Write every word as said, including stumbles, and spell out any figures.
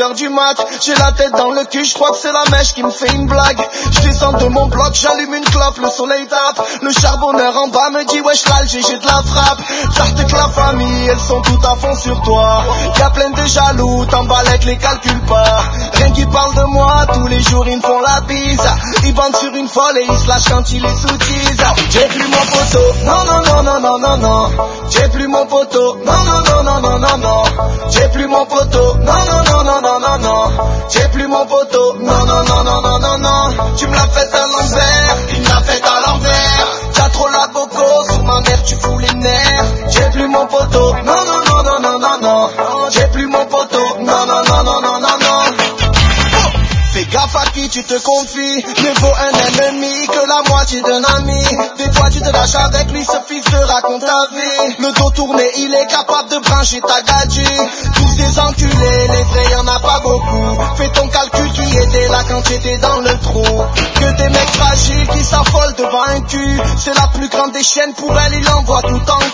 heures du mat. J'ai la tête dans le cul, je crois que c'est la mèche qui me fait une blague. Je descends de mon bloc, j'allume une clope, le soleil tape. Le charbonneur en bas me dit wesh lal, j'ai de la frappe. J'arte que la famille, elles sont toutes à fond sur toi. Y'a plein de jaloux, t'emballes, les calcule pas. Rien qui parle de moi, tous les jours ils me font la bise. Ils bandent sur une folle et ils se lâchent quand ils les soutise. J'ai plus mon poteau, non non non non non non non. J'ai plus mon poteau, non non non non non non non. J'ai plus mon poteau, non non non non non non non. J'ai plus mon poteau, non non non non non non non. Tu me l'as fait à l'envers, il me l'a fait à l'envers. T'as trop la boco, sur ma mère tu fous les nerfs. J'ai plus mon poteau, non non non non non non non. J'ai plus mon poteau, non non non non non non non. Fais gaffe à qui tu te confies, mieux vaut un ennemi que la moitié d'un ami. Des fois tu te lâches avec lui, ce fils te raconte ta vie. Le dos tourné, il est capable de brancher ta gadji. Tous ces enculés, les vrais y'en a pas beaucoup. Fais ton calcul, tu y étais là quand tu étais dans le trou. Que des mecs fragiles qui s'affolent devant un cul. C'est la plus grande des chiennes, pour elle il envoie tout en